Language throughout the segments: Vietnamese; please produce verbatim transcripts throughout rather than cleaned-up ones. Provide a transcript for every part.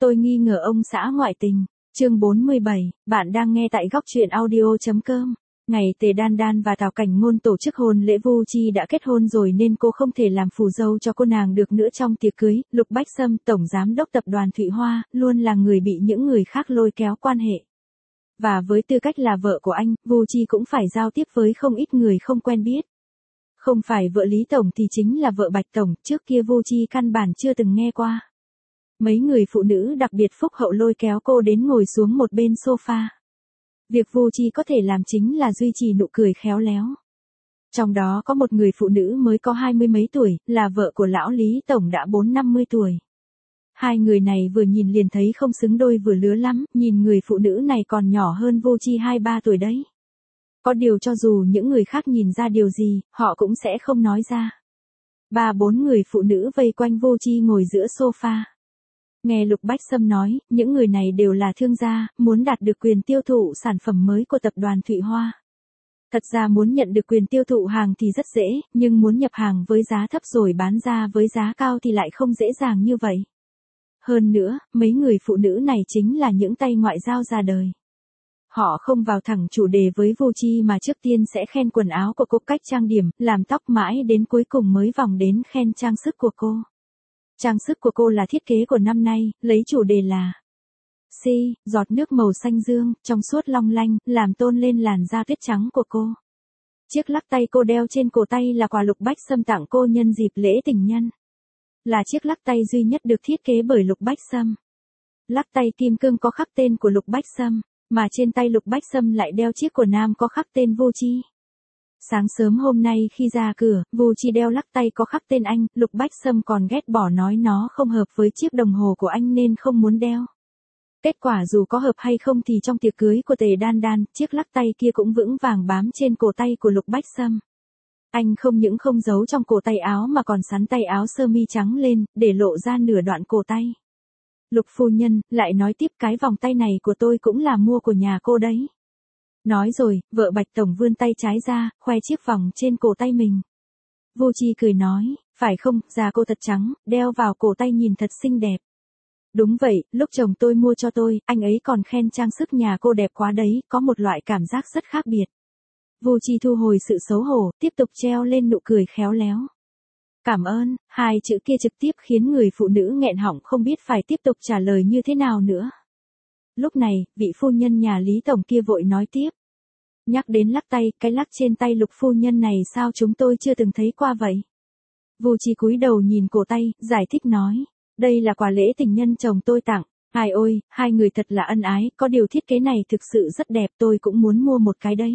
Tôi nghi ngờ ông xã ngoại tình. Chương bốn mươi bảy, bạn đang nghe tại góc truyện audio.com. Ngày Tề Đan Đan và Tào Cảnh Ngôn tổ chức hôn lễ, Vu Chi đã kết hôn rồi nên cô không thể làm phù dâu cho cô nàng được nữa trong tiệc cưới. Lục Bách Sâm, tổng giám đốc tập đoàn Thụy Hoa, luôn là người bị những người khác lôi kéo quan hệ. Và với tư cách là vợ của anh, Vu Chi cũng phải giao tiếp với không ít người không quen biết. Không phải vợ Lý Tổng thì chính là vợ Bạch Tổng, trước kia Vu Chi căn bản chưa từng nghe qua. Mấy người phụ nữ đặc biệt phúc hậu lôi kéo cô đến ngồi xuống một bên sofa. Việc Vu Chi có thể làm chính là duy trì nụ cười khéo léo. Trong đó có một người phụ nữ mới có hai mươi mấy tuổi, là vợ của lão Lý Tổng đã bốn năm mươi tuổi. Hai người này vừa nhìn liền thấy không xứng đôi vừa lứa lắm, nhìn người phụ nữ này còn nhỏ hơn Vu Chi hai ba tuổi đấy. Có điều cho dù những người khác nhìn ra điều gì, họ cũng sẽ không nói ra. Ba bốn người phụ nữ vây quanh Vu Chi ngồi giữa sofa. Nghe Lục Bách Sâm nói, những người này đều là thương gia, muốn đạt được quyền tiêu thụ sản phẩm mới của tập đoàn Thụy Hoa. Thật ra muốn nhận được quyền tiêu thụ hàng thì rất dễ, nhưng muốn nhập hàng với giá thấp rồi bán ra với giá cao thì lại không dễ dàng như vậy. Hơn nữa, mấy người phụ nữ này chính là những tay ngoại giao ra đời. Họ không vào thẳng chủ đề với Vu Chi mà trước tiên sẽ khen quần áo của cô, cách trang điểm, làm tóc, mãi đến cuối cùng mới vòng đến khen trang sức của cô. Trang sức của cô là thiết kế của năm nay, lấy chủ đề là Si, giọt nước màu xanh dương, trong suốt long lanh, làm tôn lên làn da tuyết trắng của cô. Chiếc lắc tay cô đeo trên cổ tay là quà Lục Bách Sâm tặng cô nhân dịp lễ tình nhân. Là chiếc lắc tay duy nhất được thiết kế bởi Lục Bách Sâm. Lắc tay kim cương có khắc tên của Lục Bách Sâm, mà trên tay Lục Bách Sâm lại đeo chiếc của nam có khắc tên Vu Chi. Sáng sớm hôm nay khi ra cửa, Vu Chi đeo lắc tay có khắc tên anh, Lục Bách Sâm còn ghét bỏ nói nó không hợp với chiếc đồng hồ của anh nên không muốn đeo. Kết quả dù có hợp hay không thì trong tiệc cưới của Tề Đan Đan, chiếc lắc tay kia cũng vững vàng bám trên cổ tay của Lục Bách Sâm. Anh không những không giấu trong cổ tay áo mà còn xắn tay áo sơ mi trắng lên, để lộ ra nửa đoạn cổ tay. Lục phu nhân, lại nói tiếp, cái vòng tay này của tôi cũng là mua của nhà cô đấy. Nói rồi, vợ Bạch Tổng vươn tay trái ra, khoe chiếc vòng trên cổ tay mình. Vu Chi cười nói, phải không, da cô thật trắng, đeo vào cổ tay nhìn thật xinh đẹp. Đúng vậy, lúc chồng tôi mua cho tôi, anh ấy còn khen trang sức nhà cô đẹp quá đấy, có một loại cảm giác rất khác biệt. Vu Chi thu hồi sự xấu hổ, tiếp tục treo lên nụ cười khéo léo. Cảm ơn, hai chữ kia trực tiếp khiến người phụ nữ nghẹn họng không biết phải tiếp tục trả lời như thế nào nữa. Lúc này, vị phu nhân nhà Lý Tổng kia vội nói tiếp. Nhắc đến lắc tay, cái lắc trên tay Lục phu nhân này sao chúng tôi chưa từng thấy qua vậy? Vu Chi cúi đầu nhìn cổ tay, giải thích nói. Đây là quà lễ tình nhân chồng tôi tặng. Ai ôi, hai người thật là ân ái, có điều thiết kế này thực sự rất đẹp, tôi cũng muốn mua một cái đấy.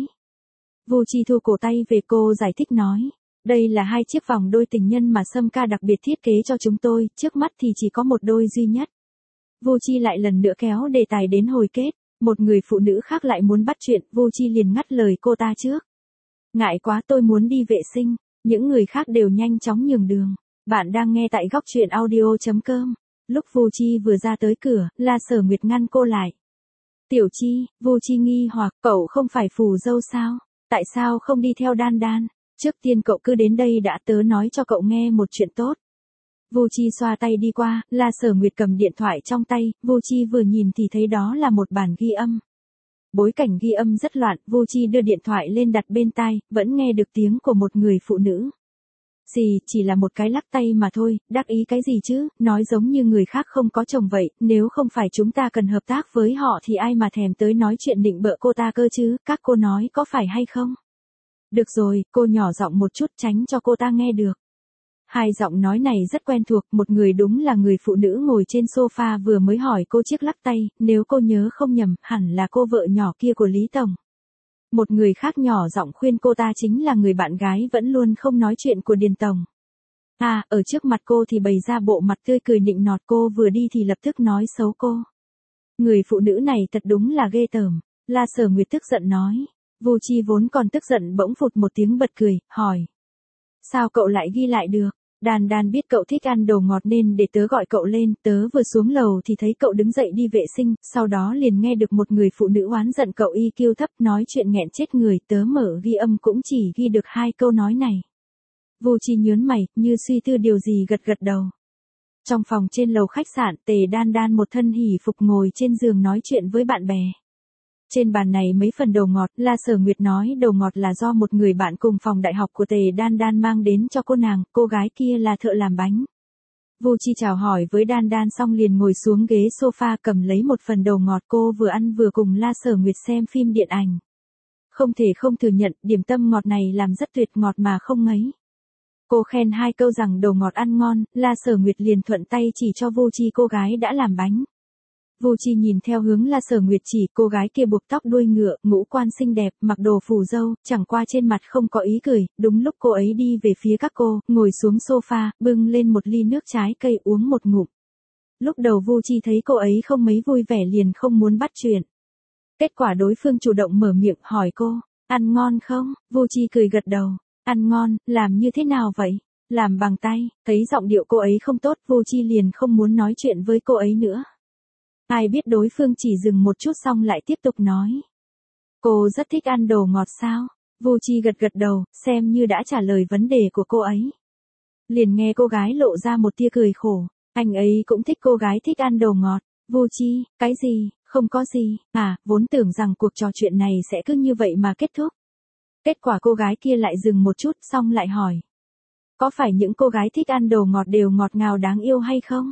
Vu Chi thu cổ tay về, cô giải thích nói. Đây là hai chiếc vòng đôi tình nhân mà Sâm ca đặc biệt thiết kế cho chúng tôi, trước mắt thì chỉ có một đôi duy nhất. Vu Chi lại lần nữa kéo đề tài đến hồi kết, một người phụ nữ khác lại muốn bắt chuyện, Vu Chi liền ngắt lời cô ta trước. Ngại quá, tôi muốn đi vệ sinh, những người khác đều nhanh chóng nhường đường. Bạn đang nghe tại góc truyện audio.com. Lúc Vu Chi vừa ra tới cửa, La Sở Nguyệt ngăn cô lại. Tiểu Chi, Vu Chi nghi hoặc, cậu không phải phù dâu sao? Tại sao không đi theo Đan Đan? Trước tiên cậu cứ đến đây đã, tớ nói cho cậu nghe một chuyện tốt. Vu Chi xoa tay đi qua, La Sở Nguyệt cầm điện thoại trong tay, Vu Chi vừa nhìn thì thấy đó là một bản ghi âm. Bối cảnh ghi âm rất loạn, Vu Chi đưa điện thoại lên đặt bên tai, vẫn nghe được tiếng của một người phụ nữ. Gì, chỉ là một cái lắc tay mà thôi, đắc ý cái gì chứ, nói giống như người khác không có chồng vậy, nếu không phải chúng ta cần hợp tác với họ thì ai mà thèm tới nói chuyện định bợ cô ta cơ chứ, các cô nói có phải hay không? Được rồi, cô nhỏ giọng một chút tránh cho cô ta nghe được. Hai giọng nói này rất quen thuộc, một người đúng là người phụ nữ ngồi trên sofa vừa mới hỏi cô chiếc lắc tay, nếu cô nhớ không nhầm, hẳn là cô vợ nhỏ kia của Lý Tổng. Một người khác nhỏ giọng khuyên cô ta chính là người bạn gái vẫn luôn không nói chuyện của Điền Tổng. À, ở trước mặt cô thì bày ra bộ mặt tươi cười nịnh nọt, cô vừa đi thì lập tức nói xấu cô. Người phụ nữ này thật đúng là ghê tởm, La Sở Nguyệt tức giận nói. Vu Chi vốn còn tức giận bỗng phụt một tiếng bật cười, hỏi. Sao cậu lại ghi lại được? Đan Đan biết cậu thích ăn đồ ngọt nên để tớ gọi cậu lên, tớ vừa xuống lầu thì thấy cậu đứng dậy đi vệ sinh, sau đó liền nghe được một người phụ nữ oán giận cậu i kiu thấp, nói chuyện nghẹn chết người, tớ mở ghi âm cũng chỉ ghi được hai câu nói này. Vu Chi nhớn mày, như suy tư điều gì gật gật đầu. Trong phòng trên lầu khách sạn, Tề Đan Đan một thân hỉ phục ngồi trên giường nói chuyện với bạn bè. Trên bàn này mấy phần đồ ngọt, La Sở Nguyệt nói đồ ngọt là do một người bạn cùng phòng đại học của Tề Đan Đan mang đến cho cô nàng, cô gái kia là thợ làm bánh. Vu Chi chào hỏi với Đan Đan xong liền ngồi xuống ghế sofa cầm lấy một phần đồ ngọt, cô vừa ăn vừa cùng La Sở Nguyệt xem phim điện ảnh. Không thể không thừa nhận, điểm tâm ngọt này làm rất tuyệt, ngọt mà không ngấy. Cô khen hai câu rằng đồ ngọt ăn ngon, La Sở Nguyệt liền thuận tay chỉ cho Vu Chi cô gái đã làm bánh. Vu Chi nhìn theo hướng La Sở Nguyệt chỉ, cô gái kia buộc tóc đuôi ngựa, ngũ quan xinh đẹp, mặc đồ phủ dâu, chẳng qua trên mặt không có ý cười. Đúng lúc cô ấy đi về phía các cô, ngồi xuống sofa, bưng lên một ly nước trái cây uống một ngụm. Lúc đầu Vu Chi thấy cô ấy không mấy vui vẻ liền không muốn bắt chuyện. Kết quả đối phương chủ động mở miệng hỏi cô, ăn ngon không? Vu Chi cười gật đầu, ăn ngon, làm như thế nào vậy? Làm bằng tay. Thấy giọng điệu cô ấy không tốt, Vu Chi liền không muốn nói chuyện với cô ấy nữa. Ai biết đối phương chỉ dừng một chút xong lại tiếp tục nói. Cô rất thích ăn đồ ngọt sao? Vu Chi gật gật đầu, xem như đã trả lời vấn đề của cô ấy. Liền nghe cô gái lộ ra một tia cười khổ. Anh ấy cũng thích cô gái thích ăn đồ ngọt. Vu Chi, cái gì? Không có gì. À, vốn tưởng rằng cuộc trò chuyện này sẽ cứ như vậy mà kết thúc. Kết quả cô gái kia lại dừng một chút xong lại hỏi. Có phải những cô gái thích ăn đồ ngọt đều ngọt ngào đáng yêu hay không?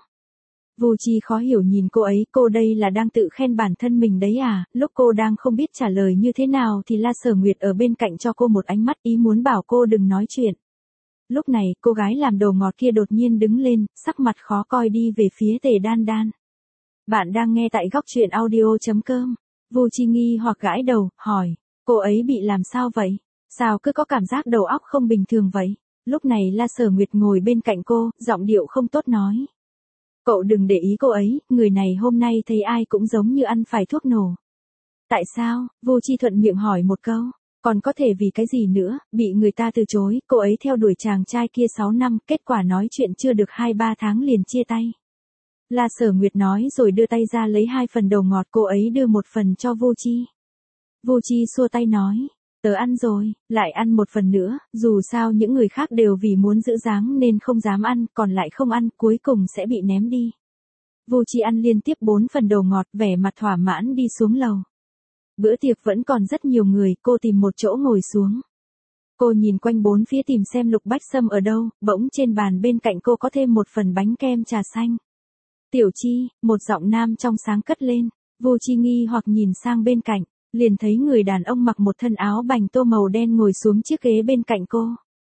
Vu Chi khó hiểu nhìn cô ấy, cô đây là đang tự khen bản thân mình đấy à? Lúc cô đang không biết trả lời như thế nào thì La Sở Nguyệt ở bên cạnh cho cô một ánh mắt ý muốn bảo cô đừng nói chuyện. Lúc này, cô gái làm đồ ngọt kia đột nhiên đứng lên, sắc mặt khó coi đi về phía Tề Đan Đan. Bạn đang nghe tại góc truyện audio chấm com. Vu Chi nghi hoặc gãi đầu, hỏi, cô ấy bị làm sao vậy? Sao cứ có cảm giác đầu óc không bình thường vậy? Lúc này La Sở Nguyệt ngồi bên cạnh cô, giọng điệu không tốt nói. Cậu đừng để ý cô ấy, người này hôm nay thấy ai cũng giống như ăn phải thuốc nổ. Tại sao? Vu Chi thuận miệng hỏi một câu. Còn có thể vì cái gì nữa, bị người ta từ chối, cô ấy theo đuổi chàng trai kia sáu năm, kết quả nói chuyện chưa được hai ba tháng liền chia tay. La Sở Nguyệt nói rồi đưa tay ra lấy hai phần đồ ngọt, cô ấy đưa một phần cho Vu Chi. Vu Chi xua tay nói, tớ ăn rồi, lại ăn một phần nữa, dù sao những người khác đều vì muốn giữ dáng nên không dám ăn, còn lại không ăn, cuối cùng sẽ bị ném đi. Vu Chi ăn liên tiếp bốn phần đồ ngọt, vẻ mặt thỏa mãn đi xuống lầu. Bữa tiệc vẫn còn rất nhiều người, cô tìm một chỗ ngồi xuống. Cô nhìn quanh bốn phía tìm xem Lục Bách Sâm ở đâu, bỗng trên bàn bên cạnh cô có thêm một phần bánh kem trà xanh. Tiểu Chi, một giọng nam trong sáng cất lên. Vu Chi nghi hoặc nhìn sang bên cạnh, liền thấy người đàn ông mặc một thân áo bành tô màu đen ngồi xuống chiếc ghế bên cạnh cô.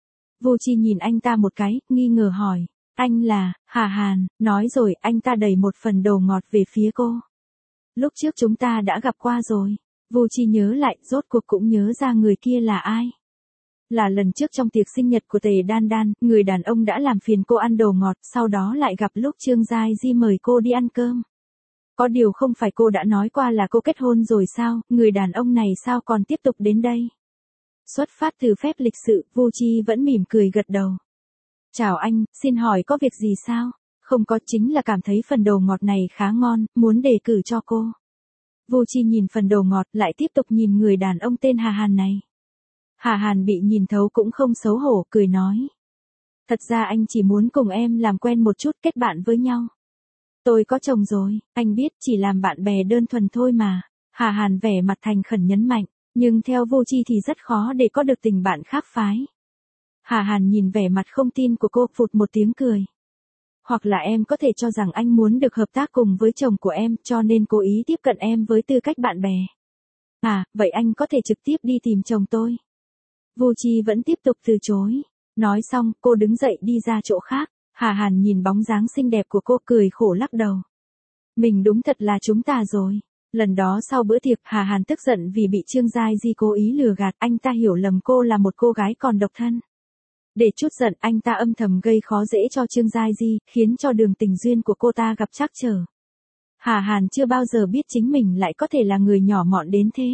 Vu Chi nhìn anh ta một cái, nghi ngờ hỏi, anh là, Hà Hàn, nói rồi anh ta đẩy một phần đồ ngọt về phía cô. Lúc trước chúng ta đã gặp qua rồi. Vu Chi nhớ lại, rốt cuộc cũng nhớ ra người kia là ai. Là lần trước trong tiệc sinh nhật của Tề Đan Đan, người đàn ông đã làm phiền cô ăn đồ ngọt, sau đó lại gặp lúc Trương Giai Di mời cô đi ăn cơm. Có điều không phải cô đã nói qua là cô kết hôn rồi sao, người đàn ông này sao còn tiếp tục đến đây? Xuất phát từ phép lịch sự, Vu Chi vẫn mỉm cười gật đầu. Chào anh, xin hỏi có việc gì sao? Không có, chính là cảm thấy phần đồ ngọt này khá ngon, muốn đề cử cho cô. Vu Chi nhìn phần đồ ngọt lại tiếp tục nhìn người đàn ông tên Hà Hàn này. Hà Hàn bị nhìn thấu cũng không xấu hổ, cười nói. Thật ra anh chỉ muốn cùng em làm quen một chút, kết bạn với nhau. Tôi có chồng rồi, anh biết, chỉ làm bạn bè đơn thuần thôi mà. Hà Hàn vẻ mặt thành khẩn nhấn mạnh, nhưng theo Vu Chi thì rất khó để có được tình bạn khác phái. Hà Hàn nhìn vẻ mặt không tin của cô, phụt một tiếng cười. Hoặc là em có thể cho rằng anh muốn được hợp tác cùng với chồng của em, cho nên cố ý tiếp cận em với tư cách bạn bè. À, vậy anh có thể trực tiếp đi tìm chồng tôi. Vu Chi vẫn tiếp tục từ chối. Nói xong, cô đứng dậy đi ra chỗ khác. Hà Hàn nhìn bóng dáng xinh đẹp của cô cười khổ lắc đầu. Mình đúng thật là chúng ta rồi. Lần đó sau bữa tiệc, Hà Hàn tức giận vì bị Trương Giai Di cố ý lừa gạt, anh ta hiểu lầm cô là một cô gái còn độc thân. Để chút giận, anh ta âm thầm gây khó dễ cho Trương Giai Di, khiến cho đường tình duyên của cô ta gặp trắc trở. Hà Hàn chưa bao giờ biết chính mình lại có thể là người nhỏ mọn đến thế.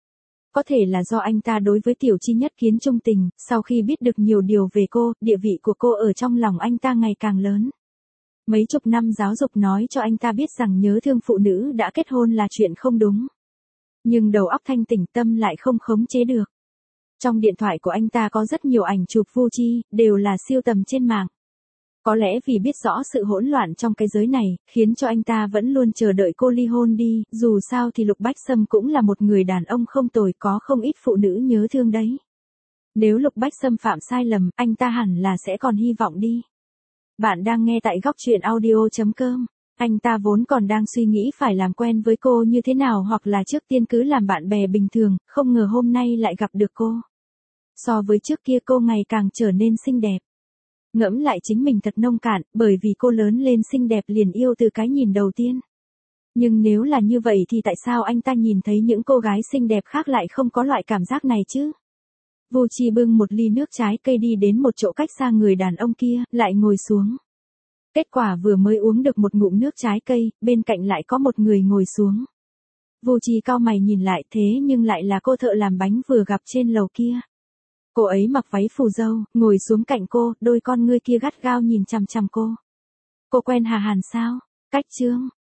Có thể là do anh ta đối với Tiểu Chi nhất kiến trung tình, sau khi biết được nhiều điều về cô, địa vị của cô ở trong lòng anh ta ngày càng lớn. Mấy chục năm giáo dục nói cho anh ta biết rằng nhớ thương phụ nữ đã kết hôn là chuyện không đúng. Nhưng đầu óc thanh tỉnh, tâm lại không khống chế được. Trong điện thoại của anh ta có rất nhiều ảnh chụp Vu Chi, đều là siêu tầm trên mạng. Có lẽ vì biết rõ sự hỗn loạn trong cái giới này, khiến cho anh ta vẫn luôn chờ đợi cô ly hôn đi, dù sao thì Lục Bách Sâm cũng là một người đàn ông không tồi, có không ít phụ nữ nhớ thương đấy. Nếu Lục Bách Sâm phạm sai lầm, anh ta hẳn là sẽ còn hy vọng đi. Bạn đang nghe tại góc truyện audio.com. Anh ta vốn còn đang suy nghĩ phải làm quen với cô như thế nào, hoặc là trước tiên cứ làm bạn bè bình thường, không ngờ hôm nay lại gặp được cô. So với trước kia cô ngày càng trở nên xinh đẹp. Ngẫm lại chính mình thật nông cạn, bởi vì cô lớn lên xinh đẹp liền yêu từ cái nhìn đầu tiên. Nhưng nếu là như vậy thì tại sao anh ta nhìn thấy những cô gái xinh đẹp khác lại không có loại cảm giác này chứ? Vu Chi bưng một ly nước trái cây đi đến một chỗ cách xa người đàn ông kia, lại ngồi xuống. Kết quả vừa mới uống được một ngụm nước trái cây, bên cạnh lại có một người ngồi xuống. Vu Chi cau mày nhìn lại, thế nhưng lại là cô thợ làm bánh vừa gặp trên lầu kia. Cô ấy mặc váy phù dâu, ngồi xuống cạnh cô, đôi con ngươi kia gắt gao nhìn chằm chằm cô. Cô quen Hà Hàn sao? Cách Trương,